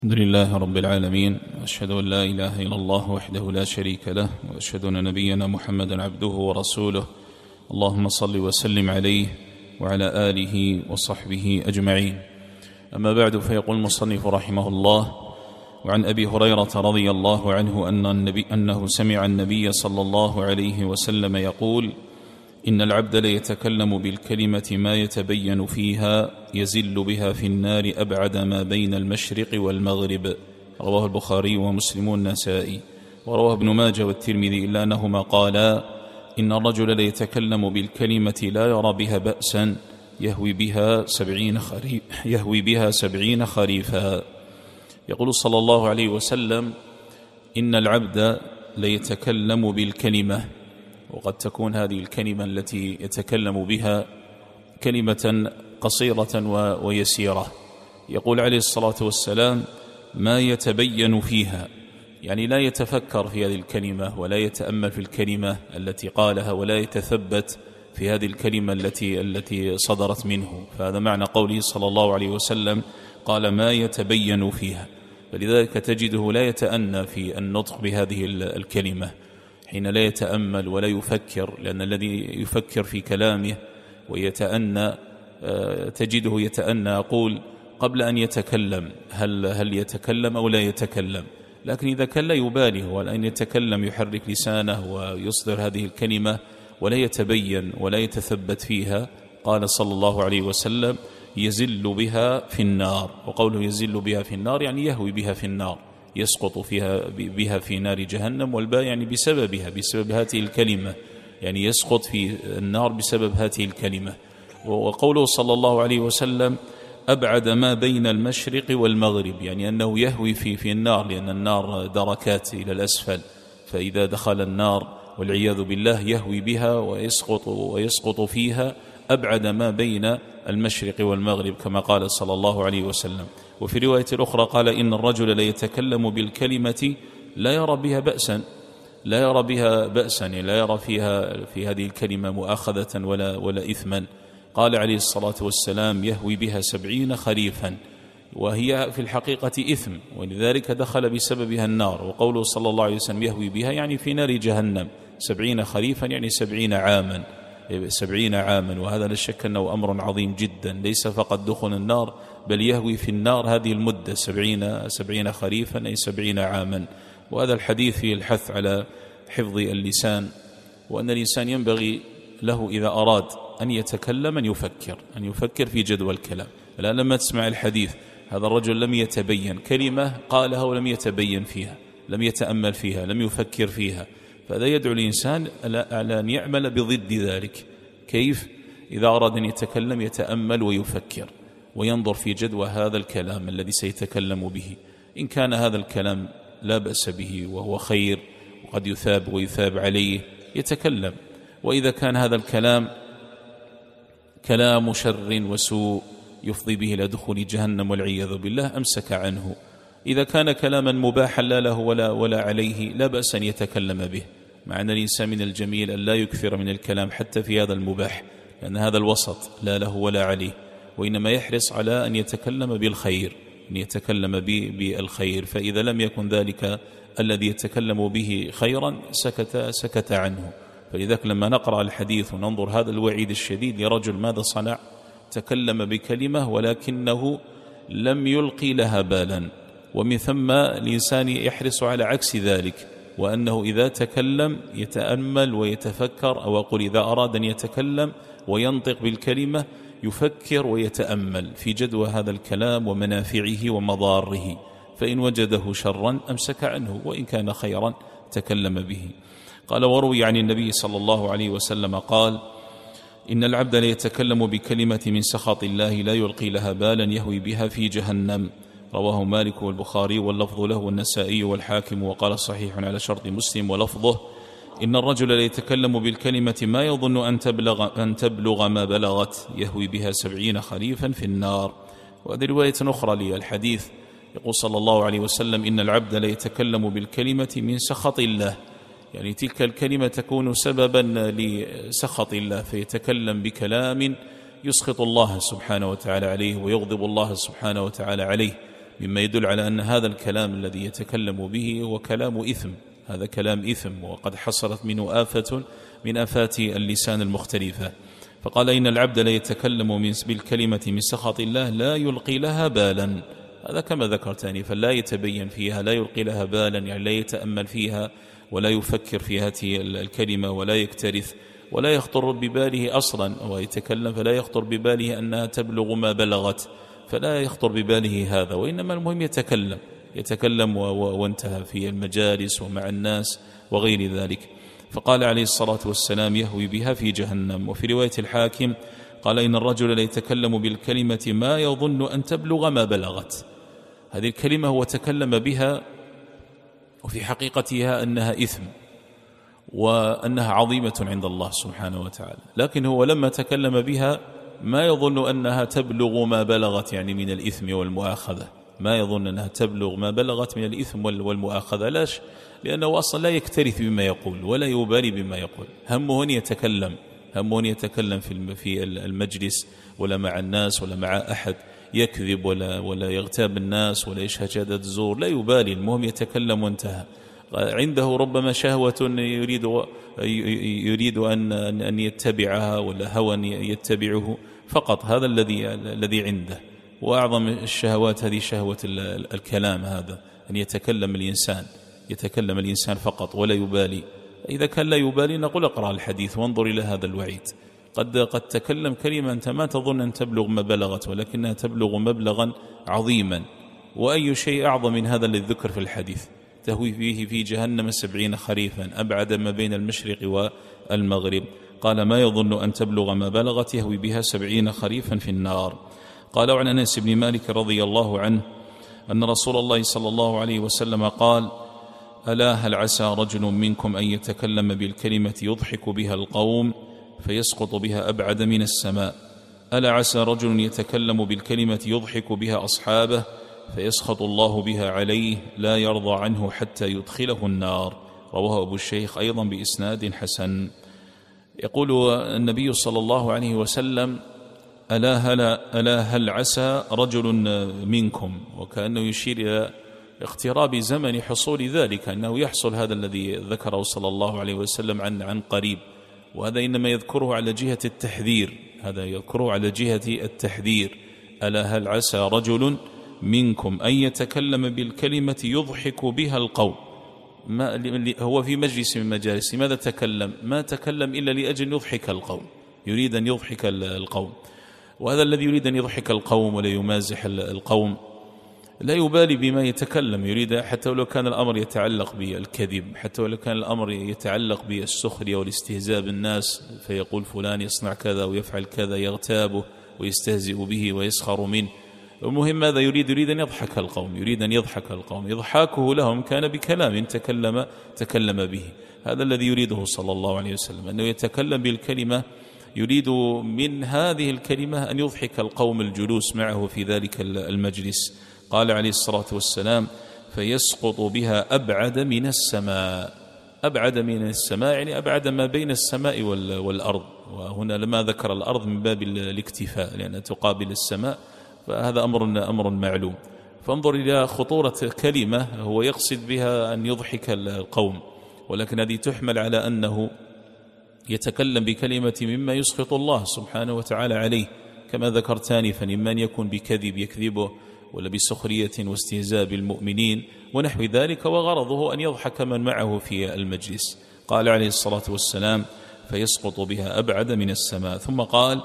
الحمد لله رب العالمين، وأشهد أن لا إله إلا الله وحده لا شريك له، وأشهد أن نبينا محمدا عبده ورسوله. اللهم صل وسلم عليه وعلى آله وصحبه أجمعين. أما بعد، فيقول المصنف رحمه الله: وعن أبي هريرة رضي الله عنه أنه سمع النبي صلى الله عليه وسلم يقول: إن العبد ليتكلم بالكلمة ما يتبين فيها يزل بها في النار أبعد ما بين المشرق والمغرب. رواه البخاري ومسلم والنسائي، ورواه ابن ماجه والترمذي، إلا أنهما قالا: إن الرجل ليتكلم بالكلمة لا يرى بها بأسا يهوي بها 70 خريفا. يقول صلى الله عليه وسلم: إن العبد ليتكلم بالكلمة، وقد تكون هذه الكلمة التي يتكلم بها كلمة قصيرة ويسيرة. يقول عليه الصلاة والسلام: ما يتبين فيها، يعني لا يتفكر في هذه الكلمة ولا يتأمل في الكلمة التي قالها ولا يتثبت في هذه الكلمة التي صدرت منه. فهذا معنى قوله صلى الله عليه وسلم قال: ما يتبين فيها. فلذلك تجده لا يتأنى في النطق بهذه الكلمة، حين لا يتأمل ولا يفكر، لأن الذي يفكر في كلامه ويتأنى تجده يتأنى، أقول قبل أن يتكلم هل يتكلم أو لا يتكلم. لكن إذا كان لا يبالي وأن يتكلم يحرك لسانه ويصدر هذه الكلمة ولا يتبين ولا يتثبت فيها، قال صلى الله عليه وسلم: يزل بها في النار. وقوله يزل بها في النار يعني يهوي بها في النار، يسقط بها في نار جهنم، والباء يعني بسبب هذه الكلمة، يعني يسقط في النار بسبب هذه الكلمة. وقوله صلى الله عليه وسلم: أبعد ما بين المشرق والمغرب، يعني أنه يهوي في النار، لأن النار دركات إلى الأسفل، فإذا دخل النار والعياذ بالله يهوي بها ويسقط فيها أبعد ما بين المشرق والمغرب، كما قال صلى الله عليه وسلم. وفي رواية أخرى قال: إن الرجل ليتكلم بالكلمة لا يرى بها بأسا، يعني لا يرى فيها في هذه الكلمة مؤاخذة ولا إثما. قال عليه الصلاة والسلام: يهوي بها 70 خريفا، وهي في الحقيقة إثم، ولذلك دخل بسببها النار. وقوله صلى الله عليه وسلم يهوي بها يعني في نار جهنم 70 خريفا، يعني 70 عاما. وهذا لا شك أنه أمر عظيم جدا، ليس فقط دخول النار، بل يهوي في النار هذه المدة 70 خريفا، أي 70 عاما. وهذا الحديث فيه الحث على حفظ اللسان، وأن الإنسان ينبغي له إذا أراد أن يتكلم أن يفكر في جدوى الكلام. لا، لما تسمع الحديث هذا الرجل لم يتبين كلمة قالها ولم يتبين فيها، لم يتأمل فيها، لم يفكر فيها، فهذا يدعو الإنسان على أن يعمل بضد ذلك. كيف؟ إذا أراد أن يتكلم يتأمل ويفكر وينظر في جدوى هذا الكلام الذي سيتكلم به. إن كان هذا الكلام لا بأس به وهو خير وقد يثاب عليه يتكلم، وإذا كان هذا الكلام كلام شر وسوء يفضي به إلى دخول جهنم والعياذ بالله أمسك عنه. إذا كان كلاما مباحا لا له ولا عليه لا بأس أن يتكلم به، مع أن الإنسان من الجميل أن لا يكثر من الكلام حتى في هذا المباح، لأن هذا الوسط لا له ولا عليه، وإنما يحرص على أن يتكلم بالخير، فإذا لم يكن ذلك الذي يتكلم به خيرا سكت عنه. فلذلك لما نقرأ الحديث وننظر هذا الوعيد الشديد لرجل ماذا صنع؟ تكلم بكلمة ولكنه لم يلقي لها بالا. ومن ثم الإنسان يحرص على عكس ذلك، وأنه إذا تكلم يتأمل ويتفكر، أو أقول إذا أراد أن يتكلم وينطق بالكلمة يفكر ويتأمل في جدوى هذا الكلام ومنافعه ومضاره، فإن وجده شرا أمسك عنه، وإن كان خيرا تكلم به. قال: وروي عن النبي صلى الله عليه وسلم قال: إن العبد ليتكلم بكلمة من سخط الله لا يلقي لها بالا يهوي بها في جهنم. رواه مالك والبخاري، واللفظ له والنسائي والحاكم، وقال صحيح على شرط مسلم. ولفظه: إن الرجل ليتكلم بالكلمة ما يظن أن تبلغ ما بلغت يهوي بها 70 خريفا في النار. وهذه رواية أخرى للحديث، يقول صلى الله عليه وسلم: إن العبد ليتكلم بالكلمة من سخط الله، يعني تلك الكلمة تكون سببا لسخط الله، فيتكلم بكلام يسخط الله سبحانه وتعالى عليه ويغضب الله سبحانه وتعالى عليه، مما يدل على أن هذا الكلام الذي يتكلم به هو كلام إثم، هذا كلام إثم، وقد حصلت منه آفة من آفات اللسان المختلفة. فقال إن العبد لا يتكلم بالكلمة من سخط الله لا يلقي لها بالا، هذا كما ذكرت آنفا، لا يتبين فيها، لا يلقي لها بالا، يعني لا يتأمل فيها ولا يفكر في هذه الكلمة ولا يكترث ولا يخطر بباله أصلا، ويتكلم فلا يخطر بباله أنها تبلغ ما بلغت، فلا يخطر بباله هذا، وإنما المهم يتكلم وانتهى في المجالس ومع الناس وغير ذلك. فقال عليه الصلاة والسلام يهوي بها في جهنم. وفي رواية الحاكم قال إن الرجل لا يتكلم بالكلمة ما يظن أن تبلغ ما بلغت، هذه الكلمة هو تكلم بها وفي حقيقتها أنها إثم وأنها عظيمة عند الله سبحانه وتعالى، لكن هو لما تكلم بها ما يظن أنها تبلغ ما بلغت، يعني من الإثم والمؤاخذة، ما يظن أنها تبلغ ما بلغت من الإثم والمؤاخذة، لاش لأنه أصلا لا يكترث بما يقول ولا يبالي بما يقول، همه أن يتكلم في المجلس ولا مع الناس ولا مع أحد، يكذب ولا يغتاب الناس ولا يشهد شهادة الزور، لا يبالي، المهم يتكلم وانتهى. عنده ربما شهوة يريد أن يتبعها ولا هوى يتبعه فقط، هذا الذي عنده. وأعظم الشهوات هذه شهوة الكلام، هذا أن يتكلم الإنسان فقط ولا يبالي. إذا كان لا يبالي نقول اقرأ الحديث وانظر إلى هذا الوعيد، قد تكلم كلمة أنت ما تظن أن تبلغ ما بلغت، ولكنها تبلغ مبلغا عظيما. وأي شيء أعظم من هذا الذي ذكر في الحديث، تهوي فيه في جهنم 70 خريفا أبعد ما بين المشرق والمغرب. قال ما يظن أن تبلغ ما بلغت يهوي بها 70 خريفا في النار. قال عن أنس بن مالك رضي الله عنه أن رسول الله صلى الله عليه وسلم قال ألا هل عسى رجل منكم أن يتكلم بالكلمة يضحك بها القوم فيسقط بها أبعد من السماء، ألا عسى رجل يتكلم بالكلمة يضحك بها أصحابه فيسخط الله بها عليه لا يرضى عنه حتى يدخله النار. رواه أبو الشيخ أيضا بإسناد حسن. يقول النبي صلى الله عليه وسلم ألا هل عسى رجل منكم، وكأنه يشير إلى اقتراب زمن حصول ذلك، أنه يحصل هذا الذي ذكره صلى الله عليه وسلم عن قريب، وهذا إنما يذكره على جهة التحذير، ألا هل عسى رجل منكم أن يتكلم بالكلمة يضحك بها القوم، هو في مجلس من مجالس، لماذا تكلم؟ ما تكلم إلا لأجل يضحك القوم، يريد أن يضحك القوم، وهذا الذي يريد أن يضحك القوم ولا يمازح القوم لا يبالي بما يتكلم، يريد حتى ولو كان الأمر يتعلق بالكذب، حتى ولو كان الأمر يتعلق بالسخرية والاستهزاء بالناس، فيقول فلان يصنع كذا ويفعل كذا، يغتابه ويستهزئ به ويسخر منه. المهم ماذا يريد أن يضحك القوم، إضحاكه لهم كان بكلام تكلم به. هذا الذي يريده صلى الله عليه وسلم، أنه يتكلم بالكلمة يريد من هذه الكلمة أن يضحك القوم الجلوس معه في ذلك المجلس. قال عليه الصلاة والسلام فيسقط بها أبعد من السماء، يعني أبعد ما بين السماء والأرض، وهنا لما ذكر الأرض من باب الاكتفاء لأنها تقابل السماء، فهذا أمر معلوم. فانظر إلى خطورة كلمة هو يقصد بها أن يضحك القوم، ولكن هذه تحمل على أنه يتكلم بكلمة مما يسخط الله سبحانه وتعالى عليه، كما ذكرت آنفا، إما أن يكون بكذب يكذبه ولا بسخرية واستهزاء بالمؤمنين ونحو ذلك، وغرضه أن يضحك من معه في المجلس. قال عليه الصلاة والسلام فيسقط بها أبعد من السماء. ثم قال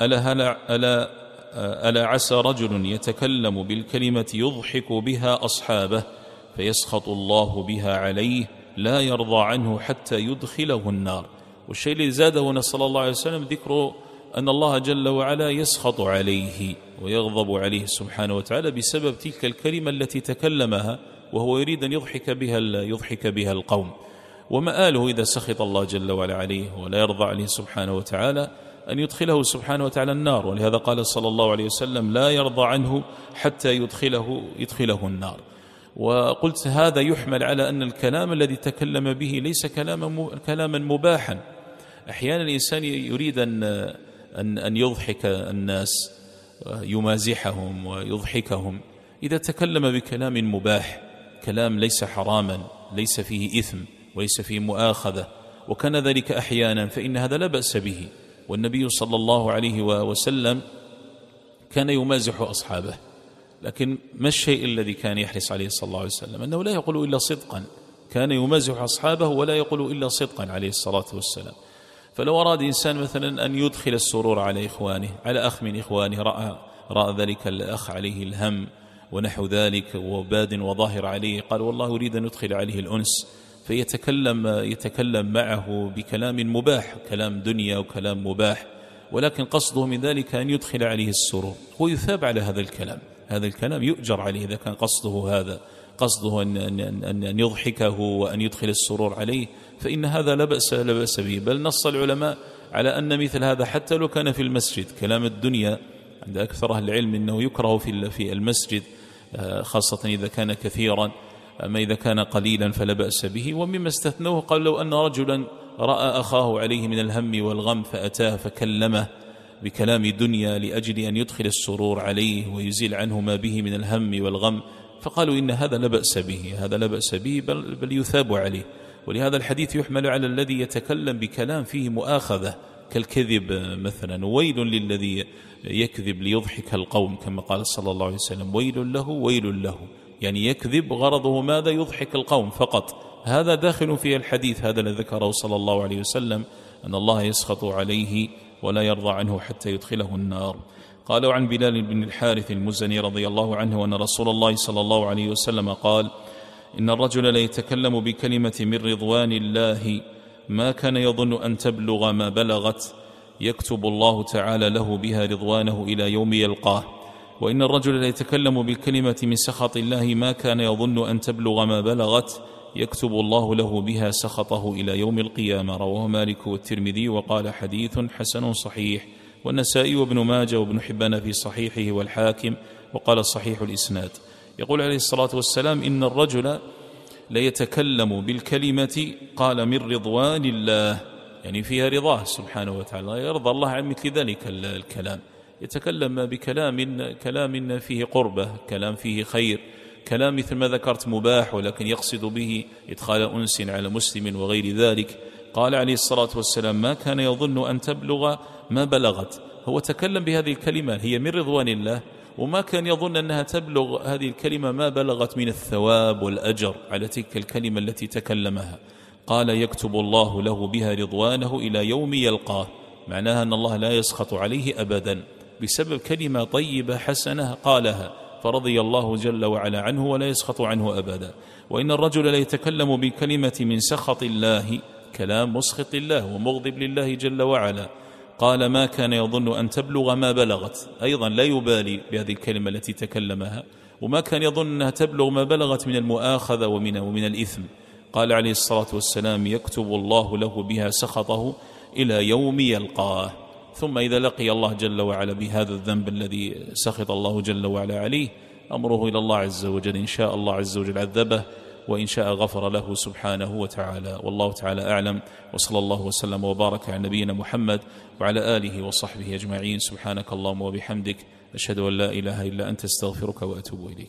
ألا عسى رجل يتكلم بالكلمة يضحك بها أصحابه فيسخط الله بها عليه لا يرضى عنه حتى يدخله النار. والشيء الذي زاده نسأل الله عليه وسلم ذكر أن الله جل وعلا يسخط عليه ويغضب عليه سبحانه وتعالى بسبب تلك الكلمة التي تكلمها، وهو يريد أن يضحك بها القوم. ومآله إذا سخط الله جل وعلا عليه ولا يرضى عليه سبحانه وتعالى أن يدخله سبحانه وتعالى النار، ولهذا قال صلى الله عليه وسلم لا يرضى عنه حتى يدخله النار. وقلت هذا يحمل على أن الكلام الذي تكلم به ليس كلاما مباحا. أحيانا الإنسان يريد أن يضحك الناس، يمازحهم ويضحكهم، إذا تكلم بكلام مباح، كلام ليس حراما، ليس فيه إثم وليس فيه مؤاخذة، وكان ذلك أحيانا، فإن هذا لا بأس به. والنبي صلى الله عليه وسلم كان يمازح أصحابه، لكن ما الشيء الذي كان يحرص عليه صلى الله عليه وسلم؟ أنه لا يقول إلا صدقا، كان يمازح أصحابه ولا يقول إلا صدقا عليه الصلاة والسلام. فلو أراد إنسان مثلا أن يدخل السرور على إخوانه، على أخ من إخوانه، رأى ذلك الأخ عليه الهم ونحو ذلك وباد وظاهر عليه، قال والله أريد أن يدخل عليه الأنس، يتكلم معه بكلام مباح، كلام دنيا وكلام مباح، ولكن قصده من ذلك أن يدخل عليه السرور، هو يثاب على هذا الكلام، هذا الكلام يؤجر عليه إذا كان قصده هذا، قصده أن يضحكه وأن يدخل السرور عليه، فإن هذا لا بأس به. بل نص العلماء على أن مثل هذا حتى لو كان في المسجد، كلام الدنيا عند أكثر أهل العلم أنه يكره في المسجد، خاصة إذا كان كثيرا، أما إذا كان قليلا فلا بأس به. ومما استثنوه قال لو أن رجلا رأى أخاه عليه من الهم والغم فأتاه فكلمه بكلام دنيا لأجل أن يدخل السرور عليه ويزيل عنه ما به من الهم والغم، فقالوا إن هذا لا بأس به، هذا لا بأس به، بل يثاب عليه. ولهذا الحديث يحمل على الذي يتكلم بكلام فيه مؤاخذة كالكذب مثلا، ويل للذي يكذب ليضحك القوم، كما قال صلى الله عليه وسلم ويل له ويل له، يعني يكذب غرضه ماذا؟ يضحك القوم فقط. هذا داخل في الحديث هذا الذي ذكره صلى الله عليه وسلم أن الله يسخط عليه ولا يرضى عنه حتى يدخله النار. قالوا عن بلال بن الحارث المزني رضي الله عنه أن رسول الله صلى الله عليه وسلم قال إن الرجل ليتكلم بكلمة من رضوان الله ما كان يظن أن تبلغ ما بلغت يكتب الله تعالى له بها رضوانه إلى يوم يلقاه، وإن الرجل ليتكلم بالكلمة من سخط الله ما كان يظن أن تبلغ ما بلغت يكتب الله له بها سخطه إلى يوم القيامة. رواه مالك والترمذي وقال حديث حسن صحيح، والنسائي وابن ماجه وابن حبان في صحيحه والحاكم وقال صحيح الإسناد. يقول عليه الصلاة والسلام إن الرجل ليتكلم بالكلمة قال من رضوان الله، يعني فيها رضاه سبحانه وتعالى، يرضى الله عن مثل ذلك الكلام، يتكلم كلام فيه قربة، كلام فيه خير، كلام مثل ما ذكرت مباح ولكن يقصد به إدخال أنس على مسلم وغير ذلك. قال عليه الصلاة والسلام ما كان يظن أن تبلغ ما بلغت، هو تكلم بهذه الكلمة هي من رضوان الله، وما كان يظن أنها تبلغ هذه الكلمة ما بلغت من الثواب والأجر على تلك الكلمة التي تكلمها. قال يكتب الله له بها رضوانه إلى يوم يلقاه، معناها أن الله لا يسخط عليه أبدا بسبب كلمة طيبة حسنة قالها، فرضي الله جل وعلا عنه ولا يسخط عنه أبدا. وإن الرجل ليتكلم بكلمة من سخط الله، كلام مسخط الله ومغضب لله جل وعلا، قال ما كان يظن أن تبلغ ما بلغت، أيضا لا يبالي بهذه الكلمة التي تكلمها، وما كان يظن أنها تبلغ ما بلغت من المؤاخذة ومن الإثم. قال عليه الصلاة والسلام يكتب الله له بها سخطه إلى يوم يلقاه. ثم إذا لقي الله جل وعلا بهذا الذنب الذي سخط الله جل وعلا عليه، أمره إلى الله عز وجل، إن شاء الله عز وجل عذبه وإن شاء غفر له سبحانه وتعالى. والله تعالى أعلم، وصلى الله وسلم وبارك على نبينا محمد وعلى آله وصحبه أجمعين. سبحانك اللهم وبحمدك، أشهد أن لا إله إلا أنت، استغفرك وأتوب إليك.